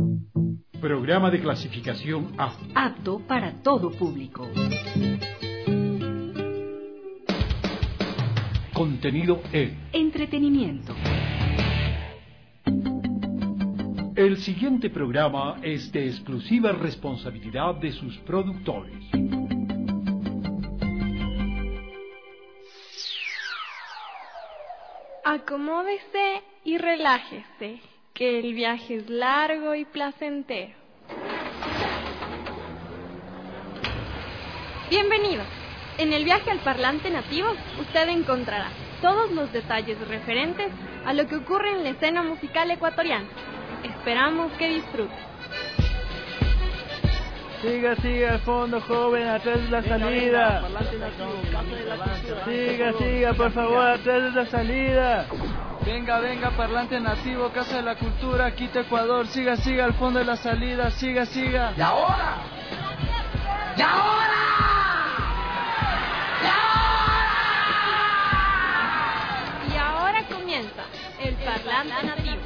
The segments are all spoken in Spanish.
Programa de clasificación A. Apto para todo público. Contenido E. Entretenimiento. El siguiente programa es de exclusiva responsabilidad de sus productores. Acomódese y relájese, que el viaje es largo y placentero. Bienvenido. En el viaje al parlante nativo, usted encontrará todos los detalles referentes a lo que ocurre en la escena musical ecuatoriana. Esperamos que disfrute. Siga al fondo, joven, atrás de la salida. Siga, por favor, atrás de la salida. Venga, parlante nativo, Casa de la Cultura, Quito, Ecuador. Siga al fondo de la salida, siga. ¡Y ahora! Y ahora comienza el parlante nativo.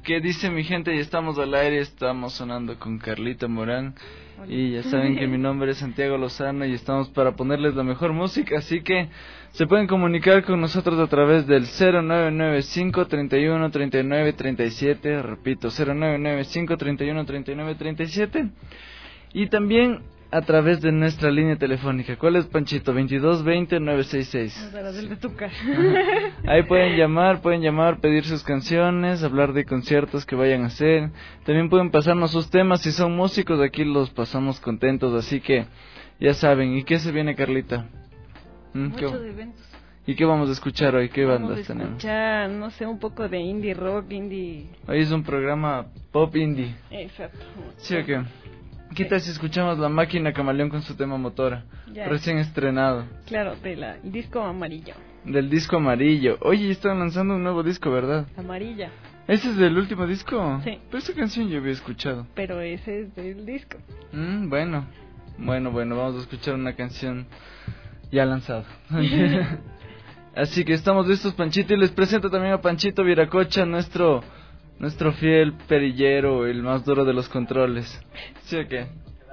¿Qué dice mi gente? Ya estamos al aire, estamos sonando con Carlita Morán. Hola. Y ya saben que mi nombre es Santiago Lozano y estamos para ponerles la mejor música, así que se pueden comunicar con nosotros a través del 0995 31 39 37, repito, 0995 31 39 37, y también a través de nuestra línea telefónica. ¿Cuál es, Panchito? 2220-966. Del de tu casa. Ahí pueden llamar, pedir sus canciones, hablar de conciertos que vayan a hacer. También pueden pasarnos sus temas. Si son músicos, aquí los pasamos contentos. Así que ya saben. ¿Y qué se viene, Carlita? Muchos eventos. ¿Y qué vamos a escuchar hoy? ¿Qué bandas tenemos? No sé, un poco de indie rock, indie... Hoy es un programa pop indie. Exacto. ¿Sí o qué? ¿Qué tal si escuchamos La Máquina Camaleón con su tema Motora? Ya. Recién estrenado. Claro, del disco amarillo. Del disco amarillo. Oye, están lanzando un nuevo disco, ¿verdad? Amarilla. ¿Ese es del último disco? Sí. Pero esa canción yo había escuchado. Pero ese es del disco. Bueno, vamos a escuchar una canción ya lanzada. Así que estamos listos, Panchito, y les presento también a Panchito Viracocha, nuestro fiel perillero, el más duro de los controles. ¿Sí o qué?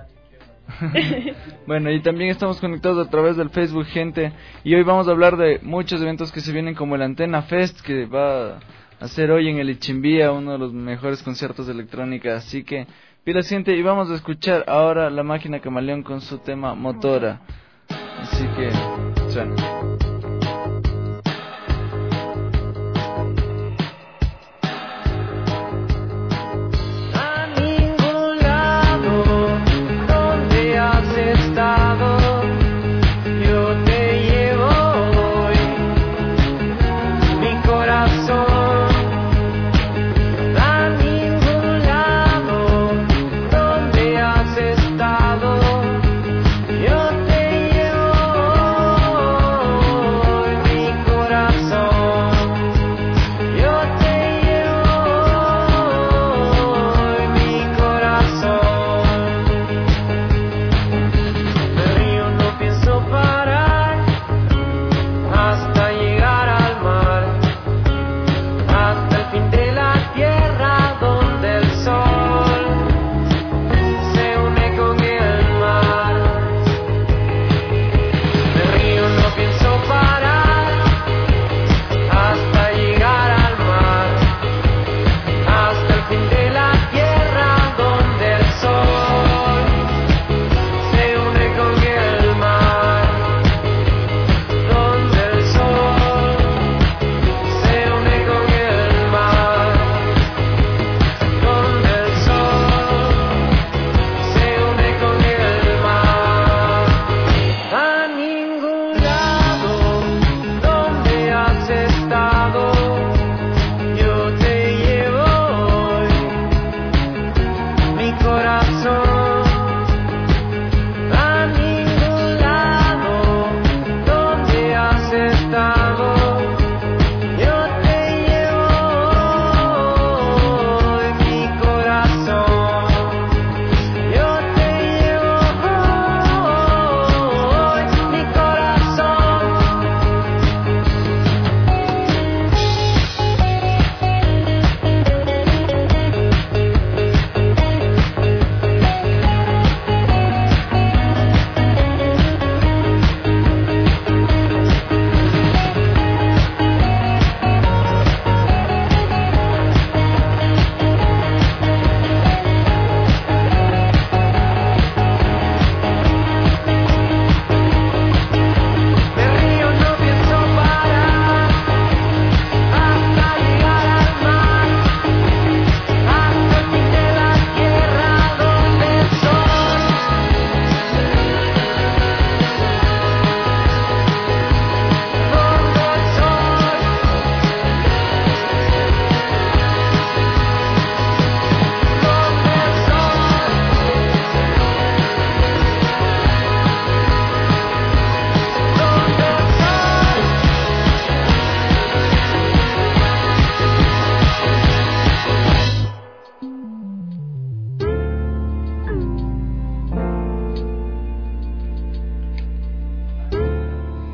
Bueno, y también estamos conectados a través del Facebook, gente. Y hoy vamos a hablar de muchos eventos que se vienen, como el Antena Fest, que va a ser hoy en el Ichimbía, uno de los mejores conciertos de electrónica. Así que pilas, gente, y vamos a escuchar ahora La Máquina Camaleón con su tema Motora. Así que suena. Yo te llevo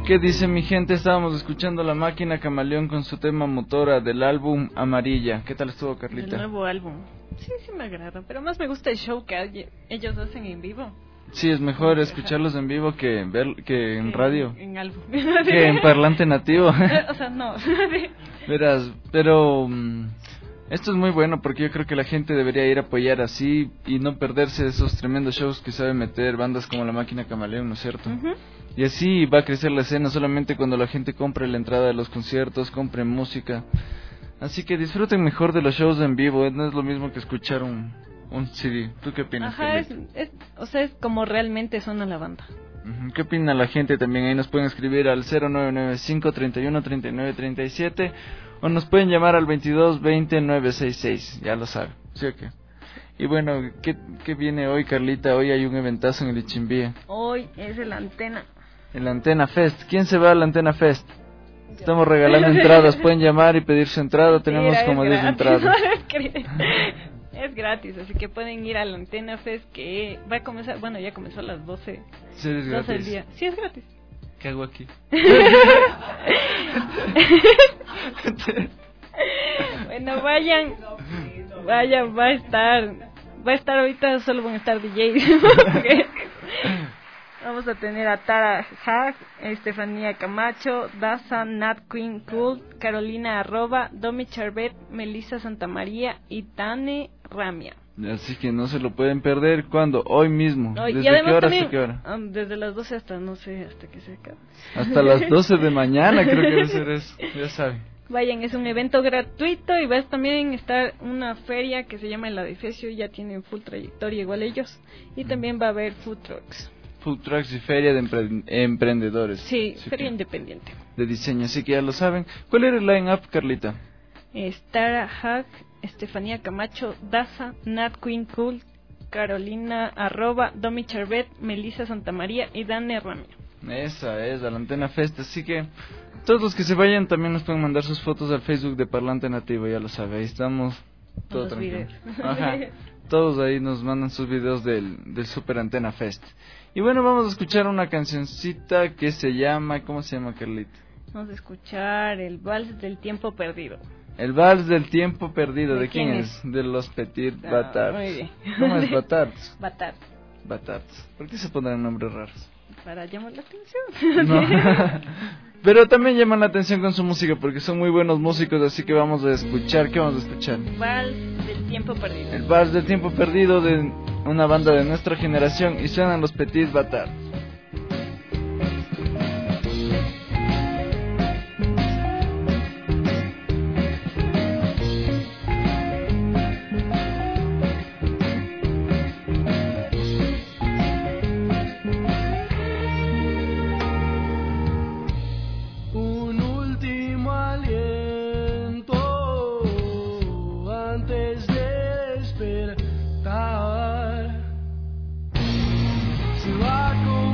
¿Qué dice mi gente? Estábamos escuchando La Máquina Camaleón con su tema Motora del álbum Amarilla. ¿Qué tal estuvo, Carlita? El nuevo álbum. Sí, sí me agrada, pero más me gusta el show que ellos hacen en vivo. Sí, es mejor escucharlos en vivo que en radio. En álbum. Que en parlante nativo. O sea, no. Verás, pero esto es muy bueno porque yo creo que la gente debería ir a apoyar así y no perderse esos tremendos shows que saben meter bandas como La Máquina Camaleón, ¿no es cierto? Y así va a crecer la escena solamente cuando la gente compre la entrada de los conciertos, compre música. Así que disfruten mejor de los shows en vivo, no es lo mismo que escuchar un CD. ¿Tú qué opinas? Ajá, es como realmente suena la banda. ¿Qué opina la gente también? Ahí nos pueden escribir al 0995-313937 o nos pueden llamar al 2220-966, ya lo saben, ¿sí o qué? Y bueno, ¿qué viene hoy, Carlita? Hoy hay un eventazo en el Ichimbía. Hoy es el Antena. El Antena Fest. ¿Quién se va al Antena Fest? Estamos regalando entradas, pueden llamar y pedir su entrada, tenemos como 10 entradas. Es gratis, así que pueden ir a la Antena Fest que va a comenzar, bueno, ya comenzó a las 12. Sí, es 12 gratis. del día. Sí, es gratis. ¿Qué hago aquí? Bueno, vayan, va a estar ahorita, solo van a estar DJs. Vamos a tener a Tara Hag, Estefanía Camacho, Daza, Nat Queen Cool, Carolina Arroba, Domi Charbet, Melissa Santamaría y Tane Ramia. Así que no se lo pueden perder. ¿Cuándo? Hoy mismo. ¿Desde y además qué hora también, hasta qué hora? Desde las 12 hasta no sé, hasta que se acabe. Hasta las 12 de mañana creo que debe ser eso, ya saben. Vayan, es un evento gratuito y va a también estar una feria que se llama El Adefesio, ya tienen full trayectoria igual ellos. Y también va a haber food trucks. Food trucks y feria de emprendedores. Sí, así feria que, independiente. de diseño, así que ya lo saben. ¿Cuál era el line-up, Carlita? Tara Hag, Estefanía Camacho, Daza, Nat Queen Cool, Carolina Arroba, Domi Charbet, Melissa Santamaría y Dane Ramia. Esa es, a la Antena Fest, así que todos los que se vayan también nos pueden mandar sus fotos al Facebook de Parlante Nativo, ya lo saben, ahí estamos, todo Los tranquilo. videos. Ajá, todos ahí nos mandan sus videos del Super Antena Fest. Y bueno, vamos a escuchar una cancioncita que se llama, ¿cómo se llama, Carlita? Vamos a escuchar el Vals del Tiempo Perdido. El Vals del Tiempo Perdido, ¿de quién quién es? De los Petit Muy Batards. bien. ¿Cómo es Batards? Batard. Batards. ¿Por qué se pondrán nombres raros? Para llamar la atención. No. Pero también llaman la atención con su música porque son muy buenos músicos, así que vamos a escuchar. ¿Qué vamos a escuchar? Vals del Tiempo Perdido. El Vals del Tiempo Perdido de una banda de nuestra generación y suenan los Petit Batards. Se va a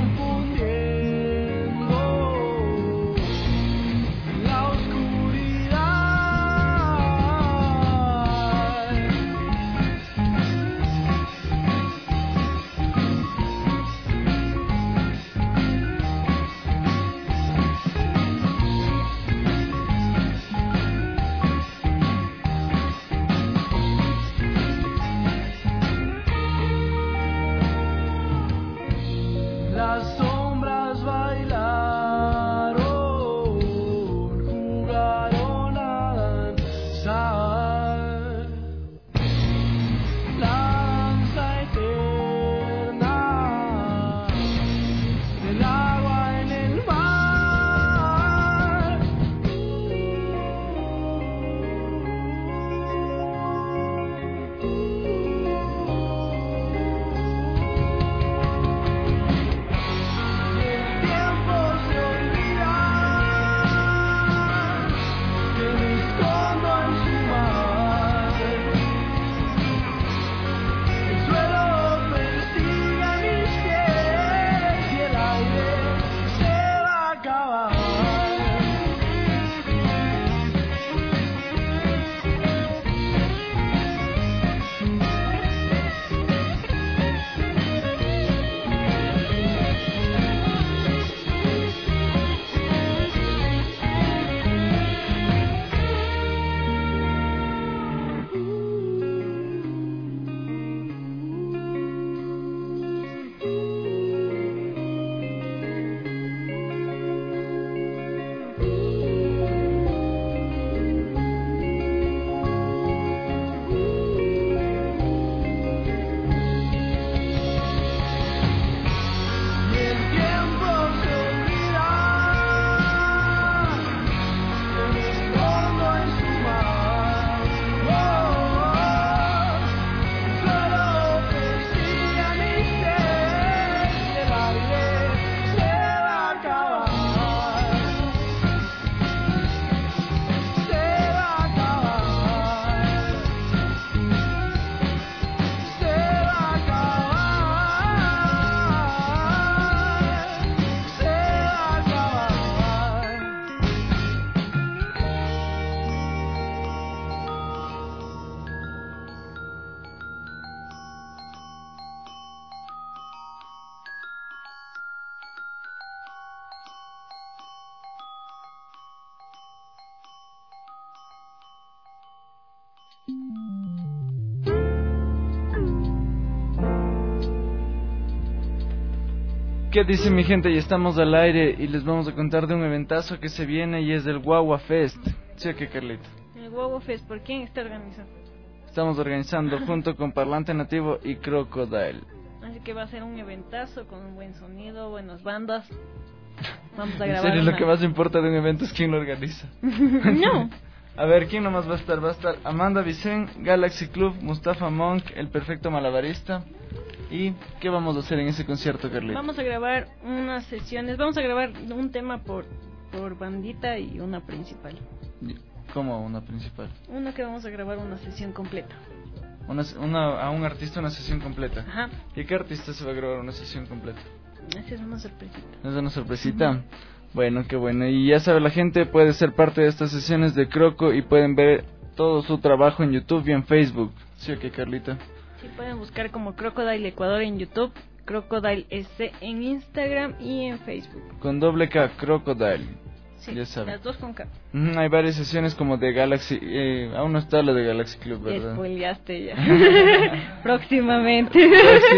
¿Qué dice mi gente? Ya estamos al aire y les vamos a contar de un eventazo que se viene y es del Guagua Fest. ¿Sí o qué, Carlita? El Guagua Fest, ¿por quién está organizando? Estamos organizando junto con Parlante Nativo y Crocodile. Así que va a ser un eventazo con un buen sonido, buenas bandas. Vamos a En grabar serio, lo que más importa de un evento es quién lo organiza. No. A ver, ¿quién nomás va a estar? Va a estar Amanda Vicen, Galaxy Club, Mustafa Monk, El Perfecto Malabarista. ¿Y qué vamos a hacer en ese concierto, Carlita? Vamos a grabar unas sesiones, vamos a grabar un tema por bandita y una principal. ¿Cómo una principal? Uno que vamos a grabar una sesión completa. A un artista una sesión completa. Ajá. ¿Y qué artista se va a grabar una sesión completa? Esa es una sorpresita. ¿Es una sorpresita? Bueno, qué bueno. Y ya sabe, la gente puede ser parte de estas sesiones de Croco y pueden ver todo su trabajo en YouTube y en Facebook. ¿Sí o qué, Carlita? Sí, pueden buscar como Crocodile Ecuador en YouTube, Crocodile S en Instagram y en Facebook. Con doble K, Crocodile. Sí, ya saben. las dos con K. Hay varias sesiones como de Galaxy. Aún no está lo de Galaxy Club, ¿verdad? Spoileaste ya. Próximamente.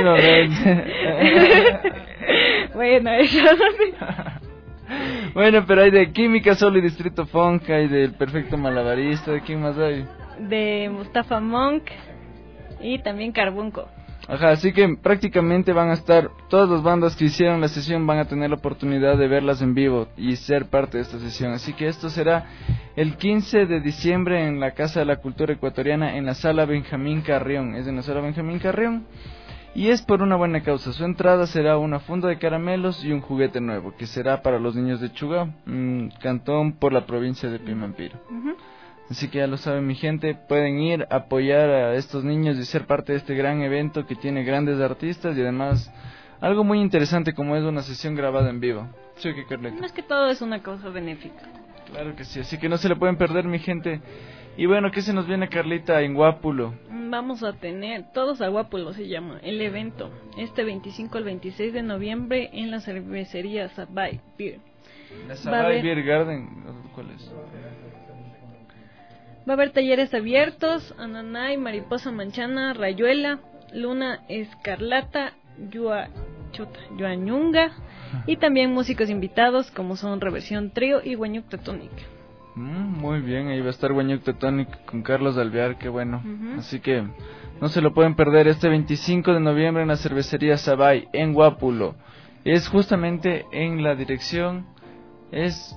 Bueno, eso. Bueno, pero hay de Química Solo y Distrito Funk, hay del Perfecto Malabarista. ¿De quién más hay? De Mustafa Monk y también Carbunco. Ajá, así que prácticamente van a estar, todas las bandas que hicieron la sesión van a tener la oportunidad de verlas en vivo y ser parte de esta sesión. Así que esto será el 15 de diciembre en la Casa de la Cultura Ecuatoriana en la Sala Benjamín Carrión. Es en la Sala Benjamín Carrión y es por una buena causa. Su entrada será una funda de caramelos y un juguete nuevo que será para los niños de Chugao, cantón por la provincia de Pimampiro. Así que ya lo saben mi gente, pueden ir a apoyar a estos niños y ser parte de este gran evento que tiene grandes artistas y además algo muy interesante como es una sesión grabada en vivo. ¿Sí o qué, Carlita? Más que todo es una causa benéfica. Claro que sí, así que no se le pueden perder mi gente. Y bueno, ¿qué se nos viene, Carlita, en Guápulo? Vamos a tener, todos a Guápulo se llama, el evento, este 25 al 26 de noviembre en la cervecería Sabay Beer. La Sabay Beer Garden, ¿cuál es? Va a haber talleres abiertos, Ananay, Mariposa Manchana, Rayuela, Luna Escarlata, Yuañunga y también músicos invitados como son Reversión Trío y Guañuc Tectónica. Muy bien, ahí va a estar Guañuc Tectónica con Carlos Alvear, qué bueno. Así que no se lo pueden perder este 25 de noviembre en la cervecería Sabay en Guápulo. Es justamente en la dirección, es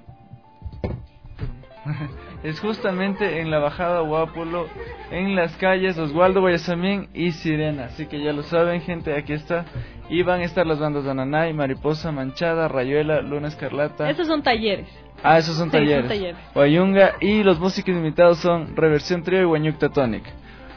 justamente en la bajada Guápulo, en las calles Oswaldo Guayasamín y Sirena. Así que ya lo saben, gente, aquí está. Y van a estar las bandas de Ananay, Mariposa Manchada, Rayuela, Luna Escarlata. Esos son talleres. Ah, esos son talleres. Son talleres. Guayunga, y los músicos invitados son Reversión Trío y Guañuc Tectónica.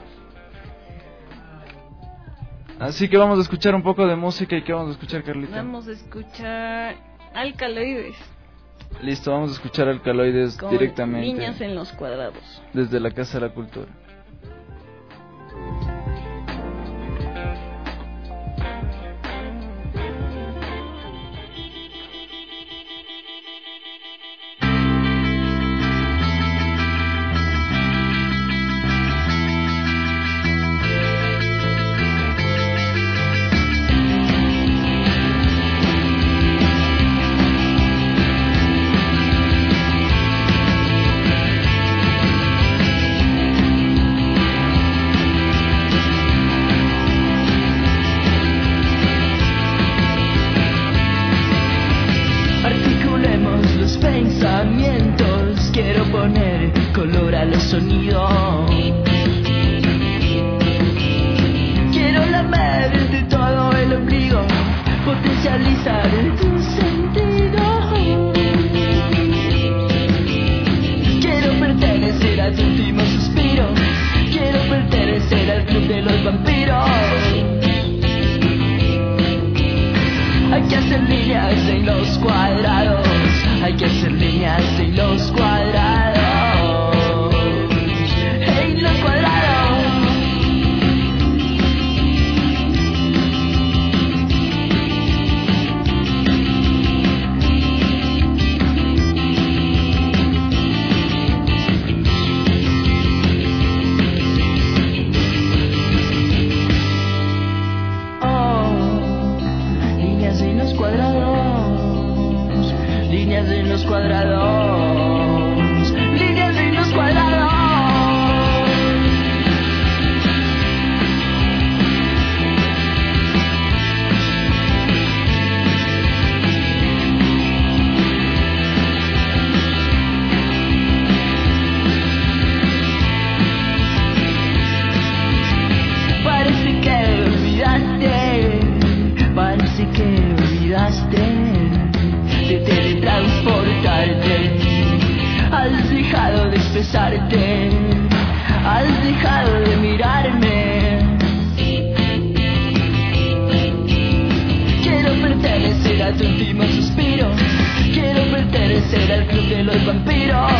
Así que vamos a escuchar un poco de música. ¿Y qué vamos a escuchar, Carlita? Vamos a escuchar Alcaloides. Listo, vamos a escuchar Alcaloides con directamente. Niñas en los Cuadrados. Desde la Casa de la Cultura. parte, has dejado de mirarme. Quiero pertenecer a tu último suspiro, quiero pertenecer al club de los vampiros.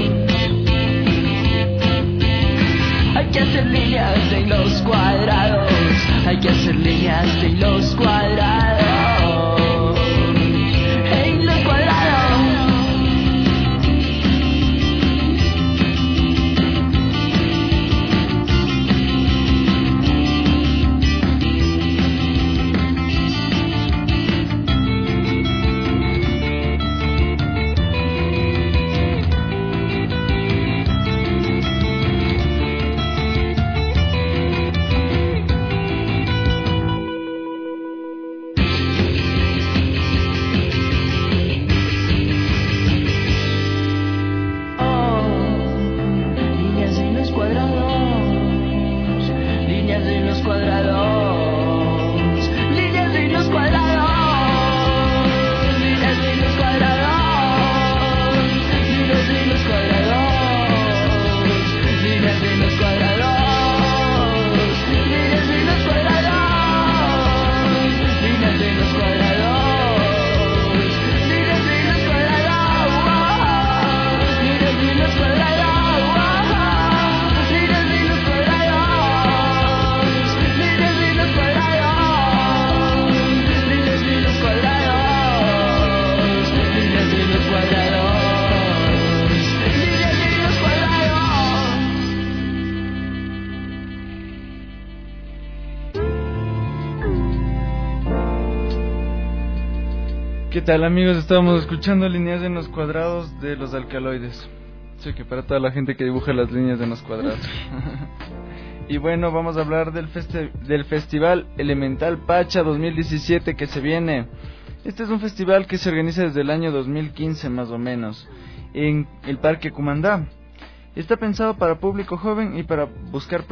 Hay que hacer líneas en los cuadrados, hay que hacer líneas en los cuadrados. En los cuadrados. ¿Qué tal, amigos? Estábamos escuchando líneas en los cuadrados de los alcaloides. Sí, que para toda la gente que dibuja las líneas en los cuadrados. Y bueno, vamos a hablar del Festival Elemental Pacha 2017 que se viene. Este es un festival que se organiza desde el año 2015 más o menos en el Parque Cumandá. Está pensado para público joven y para buscar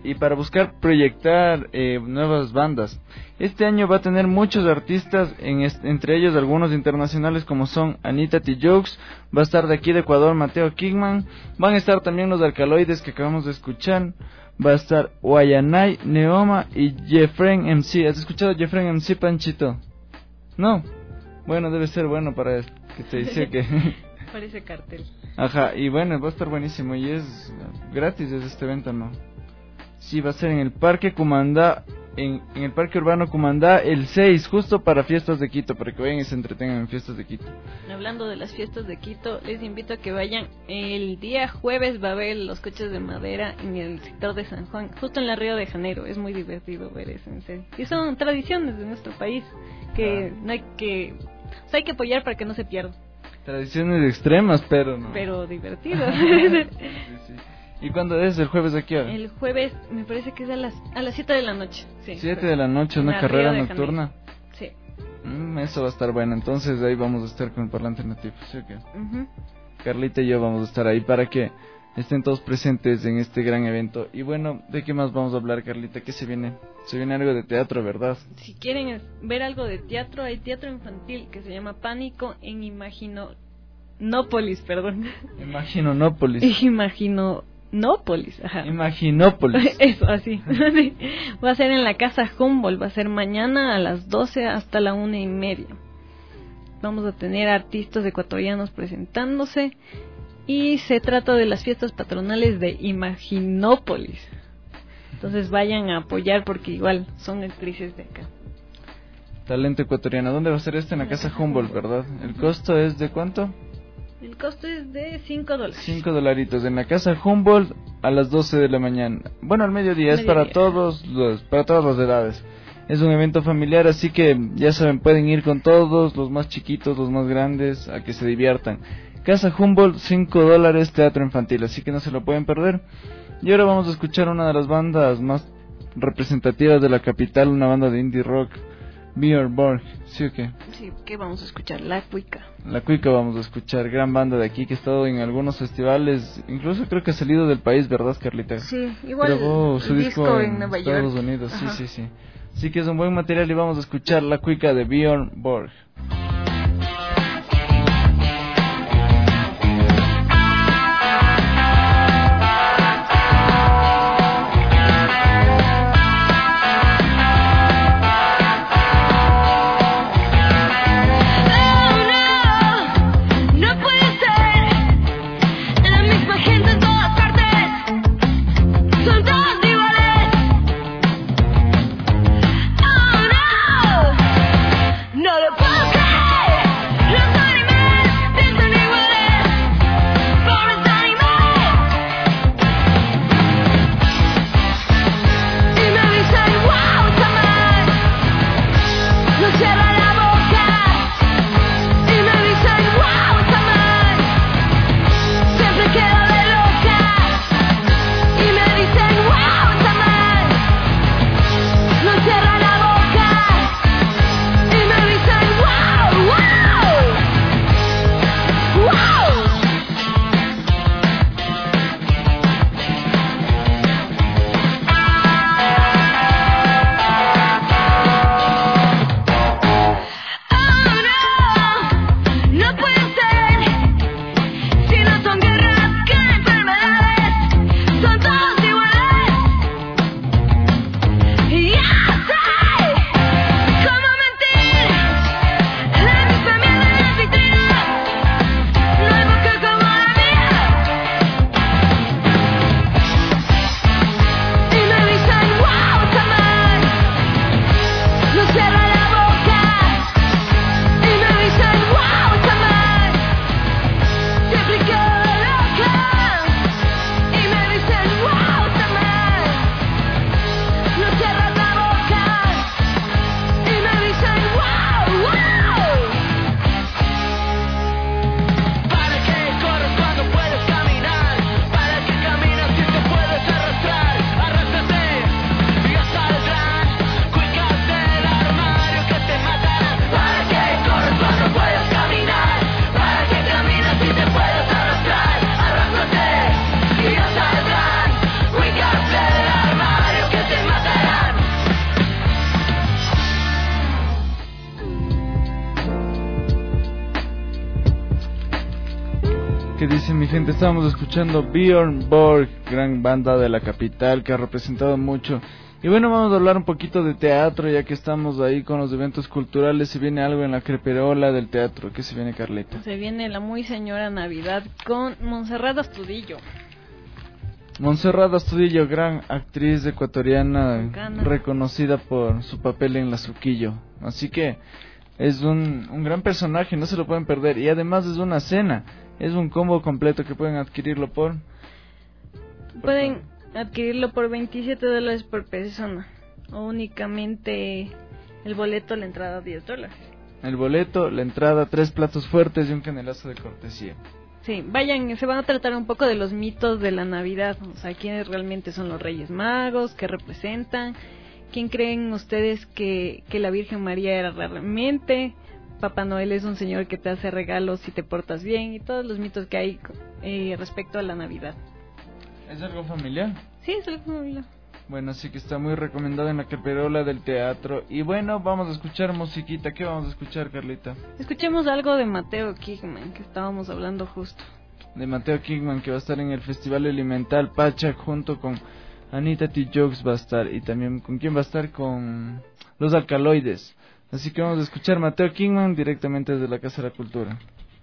proyectar nuevas bandas. Este año va a tener muchos artistas, entre ellos algunos internacionales como son Anita Tijokes, va a estar de aquí de Ecuador Mateo Kingman, van a estar también los Alcaloides que acabamos de escuchar, va a estar Guayanay, Neoma y Jeffrey MC. ¿Has escuchado Jeffrey MC, Panchito? No. Bueno, debe ser bueno para que te dice que... Parece cartel. Ajá, y bueno, va a estar buenísimo y es gratis desde este evento, ¿no? Sí, va a ser en el Parque Cumandá, en el Parque Urbano Cumandá el 6, justo para fiestas de Quito, para que vayan y se entretengan en fiestas de Quito. Hablando de las fiestas de Quito, les invito a que vayan. El día jueves va a haber los coches de madera en el sector de San Juan, justo en la Río de Janeiro. Es muy divertido ver eso, en serio. Y son tradiciones de nuestro país que no hay que... O sea, hay que apoyar para que no se pierda. Tradiciones extremas, pero no. Pero divertidas. Sí. ¿Y cuándo es? ¿El jueves a qué hora? El jueves me parece que es a las 7 de la noche. Sí, 7 de la noche, una carrera nocturna. Sí. Eso va a estar bueno. Entonces ahí vamos a estar con el parlante nativo. ¿Sí o qué? Carlita y yo vamos a estar ahí para que estén todos presentes en este gran evento. Y bueno, ¿de qué más vamos a hablar, Carlita? ¿Qué se viene? Se viene algo de teatro, ¿verdad? Si quieren ver algo de teatro, hay teatro infantil que se llama Pánico en Imaginópolis, perdón. Imaginópolis, ajá. Imaginópolis. Eso, así. Va a ser en la Casa Humboldt, va a ser mañana a las 12 hasta la 1:30. Vamos a tener artistas ecuatorianos presentándose. Y se trata de las fiestas patronales de Imaginópolis. Entonces vayan a apoyar porque igual son actrices de acá. Talento ecuatoriano. ¿Dónde va a ser esto? En la Casa Humboldt, ¿verdad? ¿El costo es de cuánto? El costo es de $5. $5 en la Casa Humboldt a las 12 de la mañana. Bueno, al mediodía. Es para todas las edades. Es un evento familiar, así que ya saben, pueden ir con todos, los más chiquitos, los más grandes, a que se diviertan. Casa Humboldt, $5, teatro infantil, así que no se lo pueden perder. Y ahora vamos a escuchar una de las bandas más representativas de la capital, una banda de indie rock, Björn Borg, ¿sí o qué? Sí, ¿qué vamos a escuchar? La Cuica. La Cuica vamos a escuchar, gran banda de aquí que ha estado en algunos festivales, incluso creo que ha salido del país, ¿verdad, Carlita? Sí, igual grabó su disco en Nueva Estados York. Unidos, sí. Así que es un buen material y vamos a escuchar La Cuica de Björn Borg. gente, estábamos escuchando Björn Borg, gran banda de la capital que ha representado mucho. Y bueno, vamos a hablar un poquito de teatro, ya que estamos ahí con los eventos culturales. Se viene algo en la creperola del teatro. ¿Qué se viene, Carlita? Se viene la muy señora Navidad con Montserrat Astudillo. Montserrat Astudillo, gran actriz ecuatoriana, Bacana, reconocida por su papel en La Suquillo. Así que es un gran personaje, no se lo pueden perder. Y además es una cena, es un combo completo que pueden adquirirlo Pueden adquirirlo por $27 por persona. O únicamente el boleto, la entrada $10. El boleto, la entrada, 3 platos fuertes y un canelazo de cortesía. Sí, vayan, se van a tratar un poco de los mitos de la Navidad. O sea, quiénes realmente son los Reyes Magos, qué representan. ¿Quién creen ustedes que la Virgen María era realmente? Papá Noel es un señor que te hace regalos si te portas bien, y todos los mitos que hay respecto a la Navidad. ¿Es algo familiar? Sí, es algo familiar. Bueno, así que está muy recomendado en la creperola del teatro. Y bueno, vamos a escuchar musiquita. ¿Qué vamos a escuchar, Carlita? Escuchemos algo de Mateo Kingman, que estábamos hablando justo. De Mateo Kingman, que va a estar en el Festival Elemental Pacha junto con Anita T. Jokes va a estar. Y también, ¿con quién va a estar? Con Los Alcaloides. Así que vamos a escuchar Mateo Kingman directamente desde la Casa de la Cultura.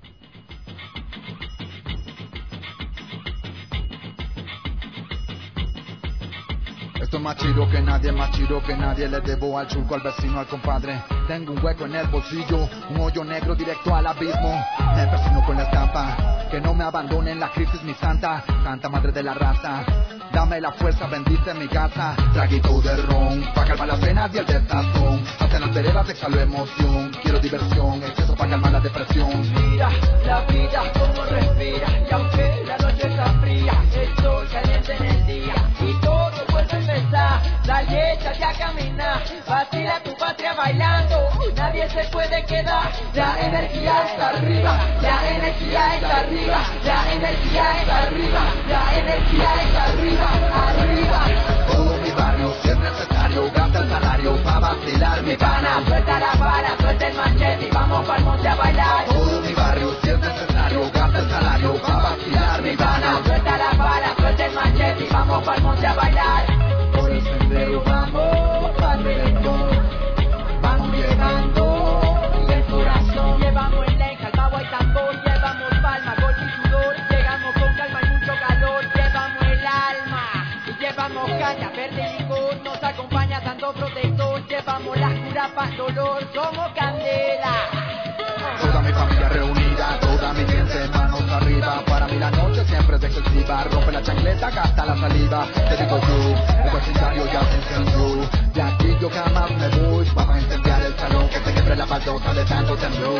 Esto es más chido que nadie, le debo al churco, al vecino, al compadre. Tengo un hueco en el bolsillo, un hoyo negro directo al abismo. Me persino con la estampa, que no me abandone en la crisis mi santa madre de la raza. Dame la fuerza, bendice mi casa. Traguito de ron, pa' calmar las penas y el desazón. Hasta en las veredas exhalo emoción. Quiero diversión, exceso pa' calmar la depresión. Mira la vida como respira, y aunque la noche está fría, el sol caliente en el día y todo vuelve a empezar. Dale, échate a caminar, vacila tu patria bailando, nadie se puede quedar. La energía está arriba, la energía está arriba, la energía está arriba, la energía está arriba, arriba. Todo mi barrio, si es necesario, gasta el salario pa' vacilar mi pana. Suelta la vara, suelta el machete y vamos pa'l monte a bailar. Todo mi barrio, si es necesario, gasta el salario pa' vacilar mi pana. Suelta la vara, suelta el machete y vamos pa'l monte a bailar. Por el sendero vamos, pa'l reggaetón. Vamos llegando y el corazón. Llevamos el leca, el pavo y tambor. Llevamos palma, golpe y sudor. Llegamos con calma y mucho calor. Llevamos el alma y llevamos caña, verde y licor. Nos acompaña dando protector. Llevamos la cura para el dolor. Somos candela. Toda mi familia reunida, toda mi gente, manos arriba. Para mí la noche siempre es excesiva. Rompe la chancleta, gasta la saliva. Te digo yo, el vecindario ya se encendió. De aquí yo jamás me voy. Vamos a incendiar el salón, que se quiebre la baldosa de tanto temblor.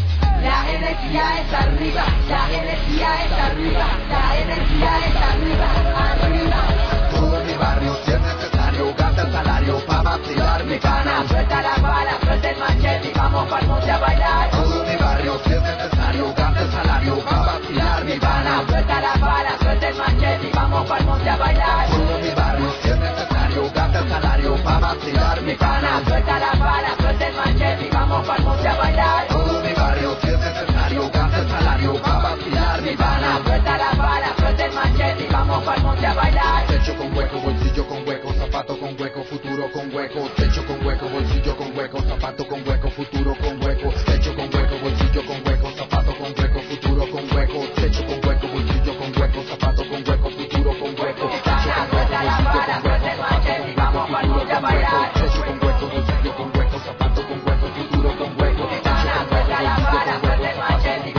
La energía está arriba, la energía está arriba, la energía está arriba, arriba. Todo mi barrio, si es necesario, gasta el salario pa' vacilar mi pana. Suelta la bala, suelta el machete y vamos pa'l monte a bailar. Todo mi barrio, si es necesario, gasta el salario pa' vacilar mi pana. Suelta la bala, suelta el machete y vamos pa'l monte a bailar. Todo mi barrio, si es necesario, gasta el salario pa' vacilar mi pana. Suelta la bala, suelta el machete y vamos pa'l monte a bailar. Todo mi barrio, si es necesario, gasta el salario pa' vacilar mi pana. Suelta la bala, suelta el machete y vamos pa'l monte a bailar. Techo con hueco, bolsillo con hueco, zapato con hueco, futuro con hueco. Techo con hueco, bolsillo con hueco, zapato con hueco, futuro con hueco. Techo con hueco, bolsillo con hueco, zapato con hueco, futuro con hueco. Techo con hueco, bolsillo con hueco, zapato con hueco, futuro con hueco. Techo con hueco, bolsillo con hueco, zapato con hueco, futuro con hueco. Techo con hueco, bolsillo con hueco, zapato con hueco, futuro con hueco. Techo con hueco, bolsillo con hueco, zapato con hueco, futuro con hueco. Techo con hueco, bolsillo con hueco,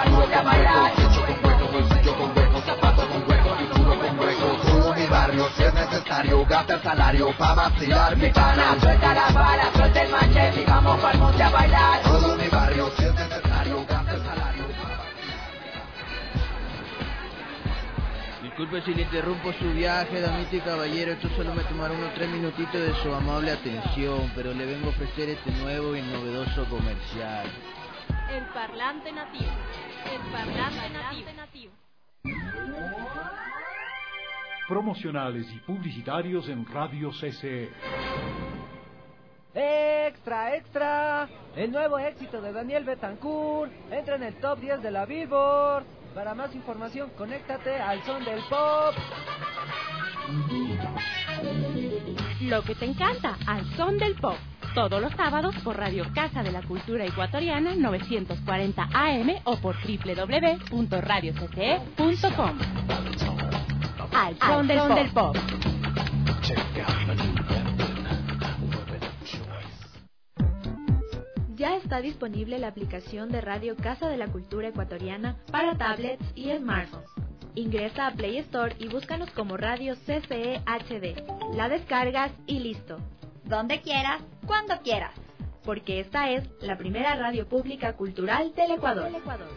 zapato con hueco, futuro con hueco. Todo mi barrio, si es necesario, gasta el salario pa' vacilar mi pana. Suelta la bala, suelta el machete y vamos pa'l monte a bailar. Todo mi barrio, si es necesario, gasta el salario pa' Disculpe si le interrumpo su viaje, damita y caballero, esto solo me tomaron unos 3 minutitos de su amable atención, pero le vengo a ofrecer este nuevo y novedoso comercial. El parlante nativo. El parlante nativo. Promocionales y publicitarios en Radio CCE. ¡Extra, extra! El nuevo éxito de Daniel Betancourt entra en el top 10 de la Billboard. Para más información, conéctate al Son del Pop. Lo que te encanta, al Son del Pop. Todos los sábados por Radio Casa de la Cultura Ecuatoriana 940 AM o por www.radiocce.com. Al Son del Pop. Ya está disponible la aplicación de Radio Casa de la Cultura Ecuatoriana para tablets y smartphones. Ingresa a Play Store y búscanos como Radio CCE HD. La descargas y listo. Donde quieras, cuando quieras. Porque esta es la primera radio pública cultural del Ecuador.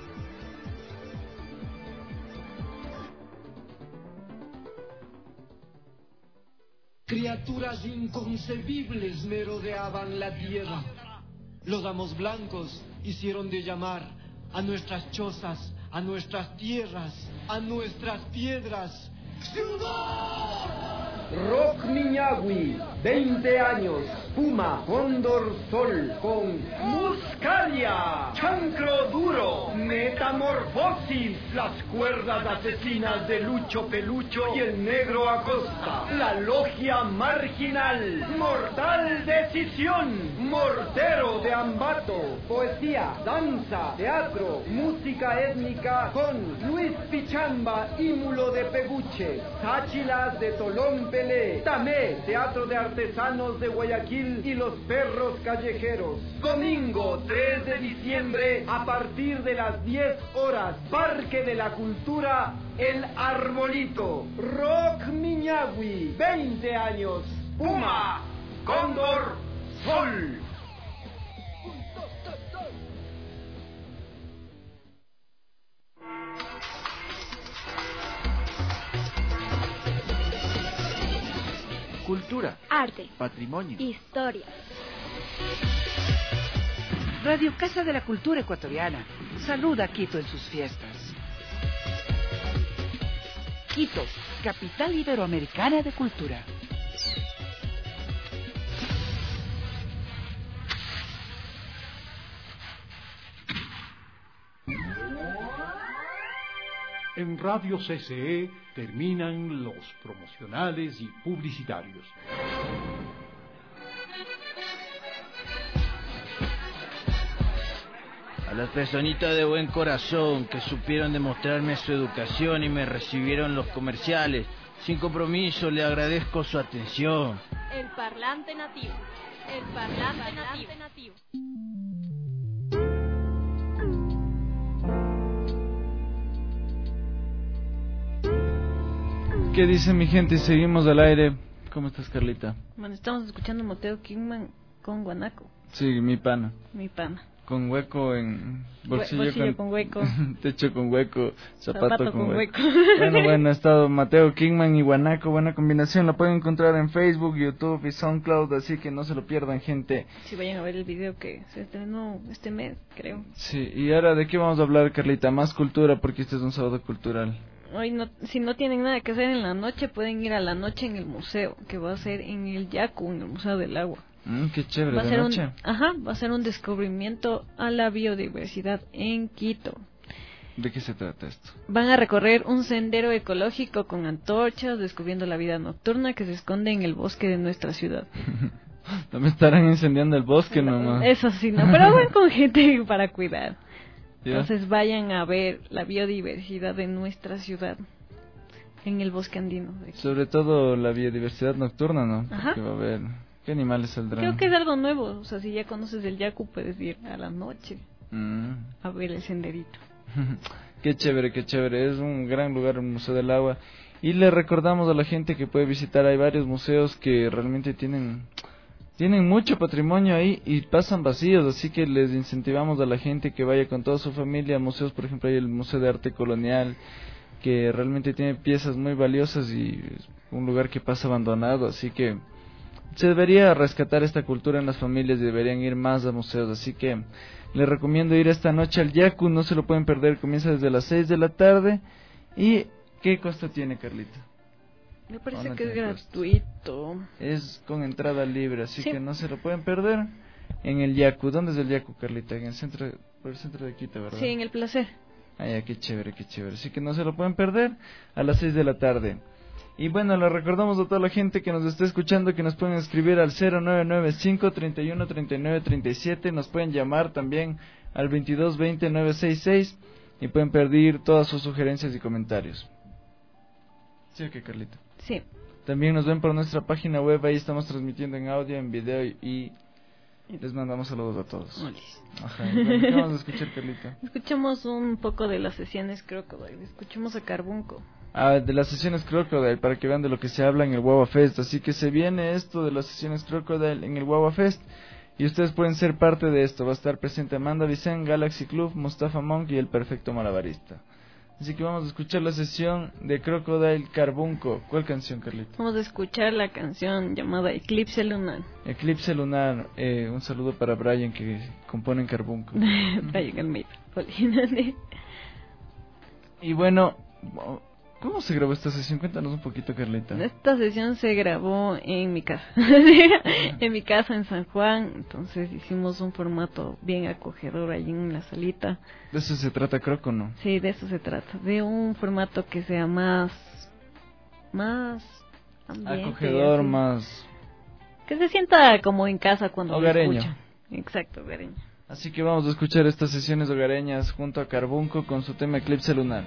Criaturas inconcebibles merodeaban la tierra. Los amos blancos hicieron de llamar a nuestras chozas, a nuestras tierras, a nuestras piedras, ¡ciudad! Rock Miñagui, 20 años, Puma, Cóndor Sol, con Muscaria, Chancro Duro, Metamorfosis, las cuerdas asesinas de Lucho Pelucho y el Negro Acosta, la Logia Marginal, Mortal Decisión, Mortero de Ambato, poesía, danza, teatro, música étnica con Luis Pichamba, Ímulo de Peguche, Táchilas de Tolón Pelé, Tamé, Teatro de Artesanos de Guayaquil y Los Perros Callejeros. Domingo 3 de diciembre a partir de las 10 horas, Parque de la Cultura, El Arbolito. Rock Miñagui, 20 años, Puma, Cóndor, Sol. Cultura, arte, patrimonio, historia. Radio Casa de la Cultura Ecuatoriana saluda a Quito en sus fiestas. Quito, capital iberoamericana de cultura. En Radio CCE terminan los promocionales y publicitarios. A las personitas de buen corazón que supieron demostrarme su educación y me recibieron los comerciales, sin compromiso le agradezco su atención. El parlante nativo. El parlante nativo. ¿Qué dice mi gente? Seguimos al aire. ¿Cómo estás, Carlita? Bueno, estamos escuchando Mateo Kingman con Guanaco. Sí, mi pana. Mi pana. Con hueco en... Bolsillo con hueco. Techo con hueco. Zapato con hueco. Bueno, ha estado Mateo Kingman y Guanaco. Buena combinación. La pueden encontrar en Facebook, YouTube y SoundCloud. Así que no se lo pierdan, gente. Sí, vayan a ver el video que se estrenó este mes, creo. Sí, y ahora, ¿de qué vamos a hablar, Carlita? Más cultura, porque este es un sábado cultural. Hoy no, si no tienen nada que hacer en la noche, pueden ir a la noche en el museo, que va a ser en el Yacu, en el Museo del Agua. Qué chévere, va a ser noche. Va a ser un descubrimiento a la biodiversidad en Quito. ¿De qué se trata esto? Van a recorrer un sendero ecológico con antorchas, descubriendo la vida nocturna que se esconde en el bosque de nuestra ciudad. No me estarán incendiando el bosque nomás. Eso sí, no, pero van con gente para cuidar. ¿Ya? Entonces vayan a ver la biodiversidad de nuestra ciudad en el bosque andino. Sobre todo la biodiversidad nocturna, ¿no? Ajá. Que va a haber. ¿Qué animales saldrán? Creo que es algo nuevo. O sea, si ya conoces el Yacu, puedes ir a la noche a ver el senderito. Qué chévere, qué chévere. Es un gran lugar el Museo del Agua. Y le recordamos a la gente que puede visitar. Hay varios museos que realmente tienen mucho patrimonio ahí y pasan vacíos, así que les incentivamos a la gente que vaya con toda su familia a museos. Por ejemplo, hay el Museo de Arte Colonial, que realmente tiene piezas muy valiosas y es un lugar que pasa abandonado, así que se debería rescatar esta cultura en las familias y deberían ir más a museos, así que les recomiendo ir esta noche al Yacu, no se lo pueden perder, comienza desde las 6 de la tarde. ¿Y qué costo tiene, Carlita? Me parece que es gratuito. Es con entrada libre, así que no se lo pueden perder. En el Yacu, ¿dónde es el Yacu, Carlita? En el centro, por el centro de Quito, ¿verdad? Sí, en el Placer. Ay, qué chévere, qué chévere. Así que no se lo pueden perder a las 6 de la tarde. Y bueno, le recordamos a toda la gente que nos está escuchando que nos pueden escribir al 0995-3139-37. Nos pueden llamar también al 2220-966 y pueden pedir todas sus sugerencias y comentarios. ¿Sí o qué, Carlita? Sí. También nos ven por nuestra página web, ahí estamos transmitiendo en audio, en video y les mandamos saludos a todos. Ajá. Bueno, ¿qué vamos a escuchar, Carlita? Escuchamos un poco de las sesiones Crocodile, escuchemos a Carbunco. De las sesiones Crocodile, para que vean de lo que se habla en el Guagua Fest. Así que se viene esto de las sesiones Crocodile en el Guagua Fest y ustedes pueden ser parte de esto. Va a estar presente Amanda Vicen, Galaxy Club, Mustafa Monk y el Perfecto Malabarista. Así que vamos a escuchar la sesión de Crocodile Carbunco. ¿Cuál canción, Carlita? Vamos a escuchar la canción llamada Eclipse Lunar. Eclipse Lunar. Un saludo para Brian, que compone en Carbunco. Brian Almeida. Y bueno, ¿cómo se grabó esta sesión? Cuéntanos un poquito, Carlita. Esta sesión se grabó en mi casa. En mi casa en San Juan. Entonces hicimos un formato bien acogedor allí en la salita. ¿De eso se trata, Croco, no? Sí, de eso se trata. De un formato que sea más ambiente, acogedor, así. Más que se sienta como en casa cuando hogareño. lo escucha. Exacto, hogareño. Así que vamos a escuchar estas sesiones hogareñas junto a Carbunco con su tema Eclipse Lunar.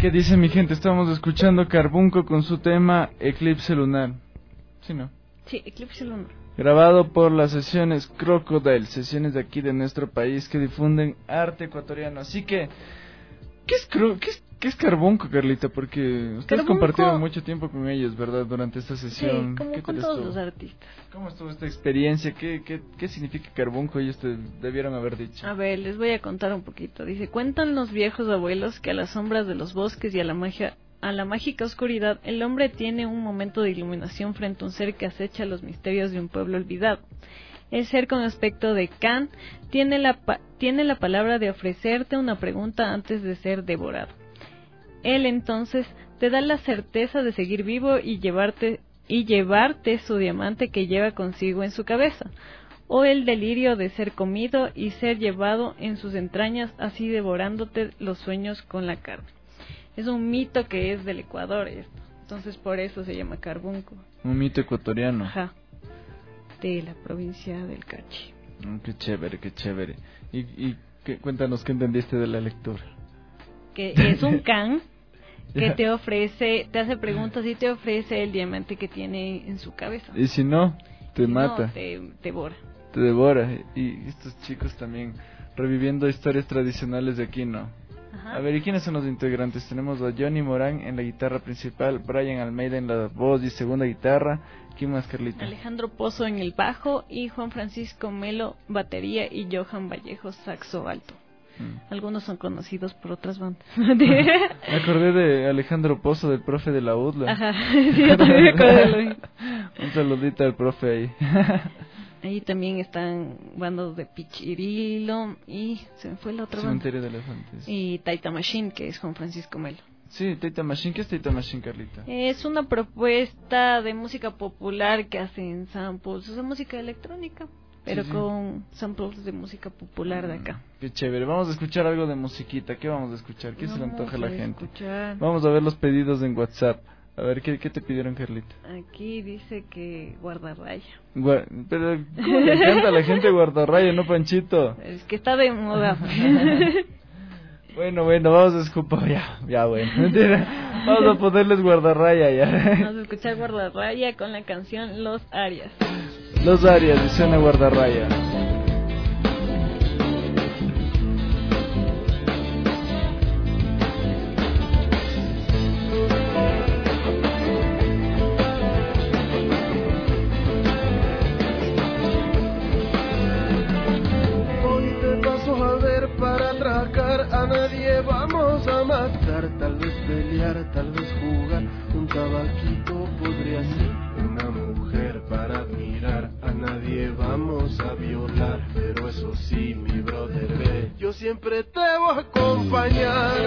¿Qué dice mi gente? Estamos escuchando Carbunco con su tema Eclipse Lunar. ¿Sí, no? Sí, Eclipse Lunar. Grabado por las sesiones Crocodile, sesiones de aquí de nuestro país que difunden arte ecuatoriano. Así que, ¿qué es Carbunco, Carlita? Porque ustedes Carbunco... compartieron mucho tiempo con ellos, ¿verdad? Durante esta sesión. Sí, como con todos los artistas. ¿Cómo estuvo esta experiencia? ¿Qué significa Carbunco? Ellos te debieron haber dicho. A ver, les voy a contar un poquito. Dice, cuentan los viejos abuelos que a las sombras de los bosques y a la mágica oscuridad, el hombre tiene un momento de iluminación frente a un ser que acecha los misterios de un pueblo olvidado. El ser con aspecto de Can tiene la palabra de ofrecerte una pregunta antes de ser devorado. Él entonces te da la certeza de seguir vivo y llevarte su diamante que lleva consigo en su cabeza, o el delirio de ser comido y ser llevado en sus entrañas, así devorándote los sueños con la carne. Es un mito que es del Ecuador esto, entonces por eso se llama Carbunco. Un mito ecuatoriano. Ajá, de la provincia del Cachi. Qué chévere, qué chévere. Y cuéntanos qué entendiste de la lectura. Que es un can que te hace preguntas y te ofrece el diamante que tiene en su cabeza. Y si no, te mata. No, te devora. Te devora. Y estos chicos también reviviendo historias tradicionales de aquí, ¿no? Ajá. A ver, ¿y quiénes son los integrantes? Tenemos a Johnny Morán en la guitarra principal, Brian Almeida en la voz y segunda guitarra. ¿Quién más, Carlita? Alejandro Pozo en el bajo y Juan Francisco Melo batería y Johan Vallejo saxo alto. Algunos son conocidos por otras bandas. Me acordé de Alejandro Pozo, del profe de la UDLA. Ajá, sí, yo también me acordé. Un saludito al profe ahí. Ahí también están bandas de Pichirilo y se me fue la otra Cementerio banda. de Elefantes. Y Taita Machine, que es Juan Francisco Melo. Sí, Taita Machine. ¿Qué es Taita Machine, Carlita? Es una propuesta de música popular que hacen samples, o sea, música electrónica, pero sí, con samples de música popular de acá. Qué chévere. Vamos a escuchar algo de musiquita. ¿Qué vamos a escuchar? ¿Qué se le antoja a la gente? Escuchar. Vamos a ver los pedidos en WhatsApp. A ver, ¿qué te pidieron, Carlita? Aquí dice que guardarraya. Pero, ¿cómo le encanta a la gente guardarraya, no, Panchito? Es que está de moda. Bueno, vamos a escupar. Ya, bueno. Vamos a ponerles guardarraya ya. Vamos a escuchar guardarraya con la canción Los Arias. Los Arias, y suena guardarraya. A nadie vamos a matar, tal vez pelear, tal vez jugar. Un tabaquito podría ser una mujer para admirar. A nadie vamos a violar, pero eso sí, mi brother, ve, yo siempre te voy a acompañar.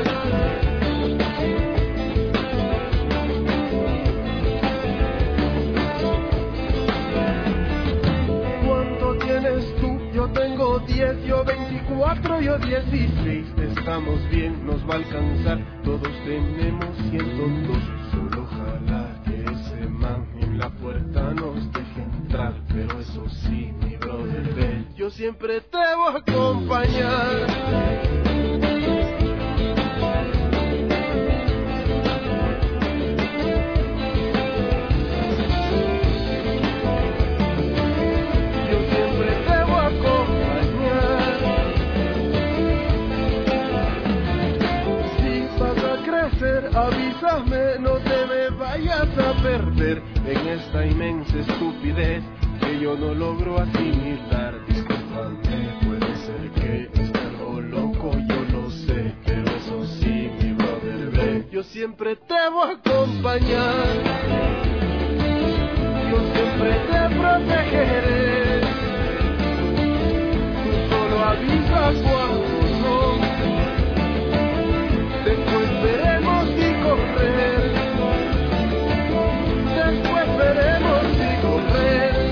¿Cuánto tienes tú? Yo tengo 10, yo 24, yo 16. Estamos bien, nos va a alcanzar. Todos tenemos 102. Solo ojalá que ese man en la puerta nos deje entrar. Pero eso sí, mi brother, ve, yo siempre te voy a acompañar. Avísame, no te me vayas a perder en esta inmensa estupidez que yo no logro asimilar. Discúlpame, puede ser que esté algo loco, yo lo sé, pero eso sí, mi brother, ve, yo siempre te voy a acompañar. Yo siempre te protegeré. Tú solo avisa cuando no. Después veremos y correr. Después veremos y correr.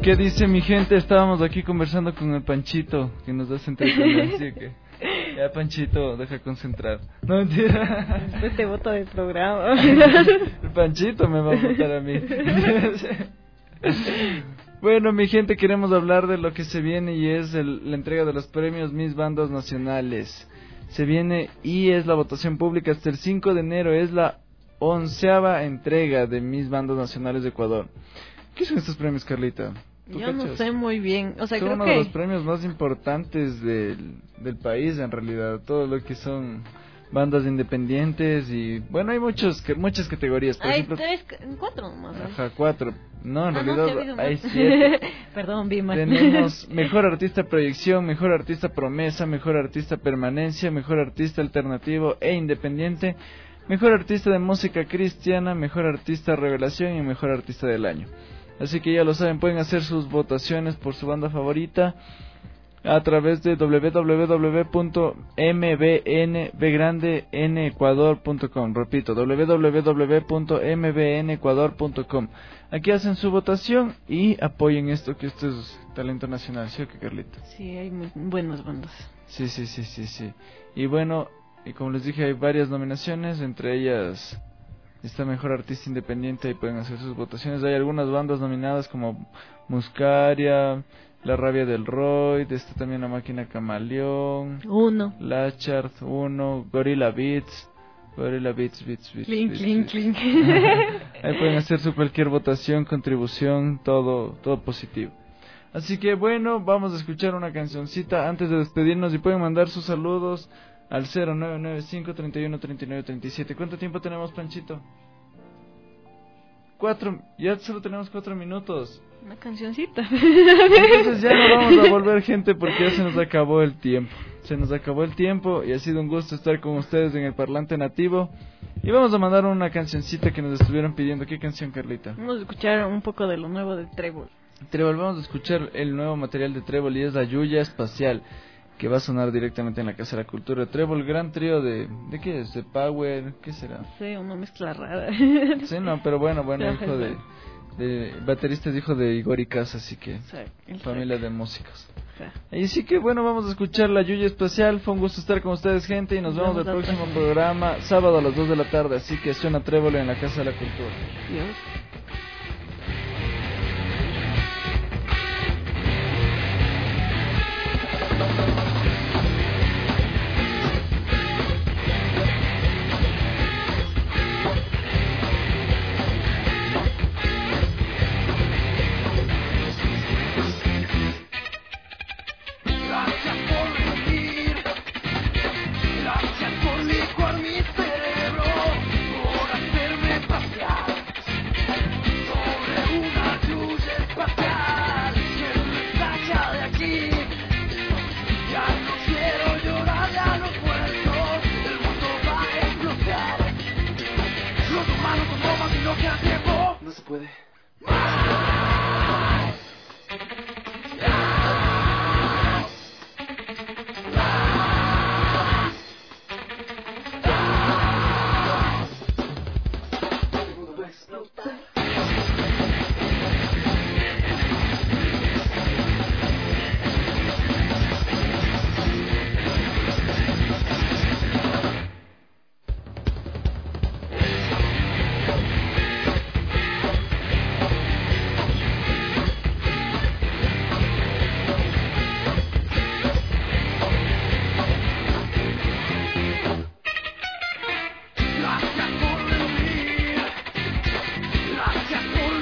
¿Qué dice mi gente? Estábamos aquí conversando con el Panchito, que nos da entretener, así que... Ya, Panchito, deja concentrar. No, mentira. Después te voto del programa. El Panchito me va a votar a mí. Bueno, mi gente, queremos hablar de lo que se viene y es la entrega de los premios Mis Bandas Nacionales. Se viene y es la votación pública hasta el 5 de enero. Es la 11ª entrega de Mis Bandas Nacionales de Ecuador. ¿Qué son estos premios, Carlita? Yo no sé muy bien, o sea, son creo uno que... de los premios más importantes del país, en realidad, todo lo que son bandas independientes y, bueno, hay muchas categorías, por ejemplo... 4 nomás. Ajá, 4, no, en realidad no, hay 7. Perdón, vi mal. Tenemos Mejor Artista Proyección, Mejor Artista Promesa, Mejor Artista Permanencia, Mejor Artista Alternativo e Independiente, Mejor Artista de Música Cristiana, Mejor Artista Revelación y Mejor Artista del Año. Así que ya lo saben, pueden hacer sus votaciones por su banda favorita a través de www.mbnbecuador.com. Repito, www.mbnecuador.com. Aquí hacen su votación y apoyen esto, que esto es talento nacional, ¿sí o qué, Carlita? Sí, hay muy buenas bandas. Sí. Y bueno, y como les dije, hay varias nominaciones, entre ellas... está Mejor Artista Independiente y pueden hacer sus votaciones. Hay algunas bandas nominadas como Muscaria, La Rabia del Roid, está también La Máquina Camaleón, Lachart, Gorilla Beats, Clink. Ahí pueden hacer su cualquier votación, contribución, todo positivo. Así que bueno, vamos a escuchar una cancioncita antes de despedirnos y pueden mandar sus saludos al 0995-313937. ¿Cuánto tiempo tenemos, Panchito? 4. Ya solo tenemos 4 minutos. Una cancioncita. Entonces ya no vamos a volver, gente, porque ya se nos acabó el tiempo. Y ha sido un gusto estar con ustedes en el Parlante Nativo. Y vamos a mandar una cancioncita que nos estuvieron pidiendo. ¿Qué canción, Carlita? Vamos a escuchar un poco de lo nuevo de Trébol. Vamos a escuchar el nuevo material de Trébol y es La Yuya Espacial, que va a sonar directamente en la Casa de la Cultura. Trébol, gran trío ¿de qué es? ¿De Power? ¿Qué será? Sí, una mezcla rara. Sí, no, pero bueno, hijo de baterista, es hijo de Igor y Casa, así que familia de músicos. Y sí que bueno, vamos a escuchar La Yuya Espacial. Fue un gusto estar con ustedes, gente, y nos vemos el próximo programa, sábado a las 2 de la tarde, así que suena Trébol en la Casa de la Cultura. Dios. No se puede. Gracias por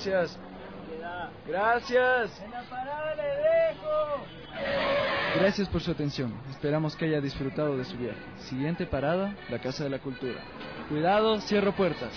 Gracias. Gracias. En la parada le dejo. Gracias por su atención. Esperamos que haya disfrutado de su viaje. Siguiente parada, la Casa de la Cultura. Cuidado, cierro puertas.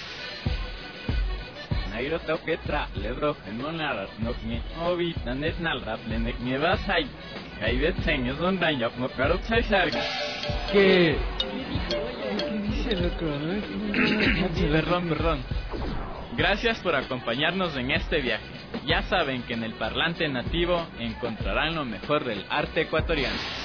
Nairo toquetra, lebro, en monaras, no me obi, nanet nalrap, lenek me vas ahí. Kaivet seños donde hay no caro sarga. ¿Qué? ¿Qué dice loco? Perdón. Gracias por acompañarnos en este viaje. Ya saben que en el parlante nativo encontrarán lo mejor del arte ecuatoriano.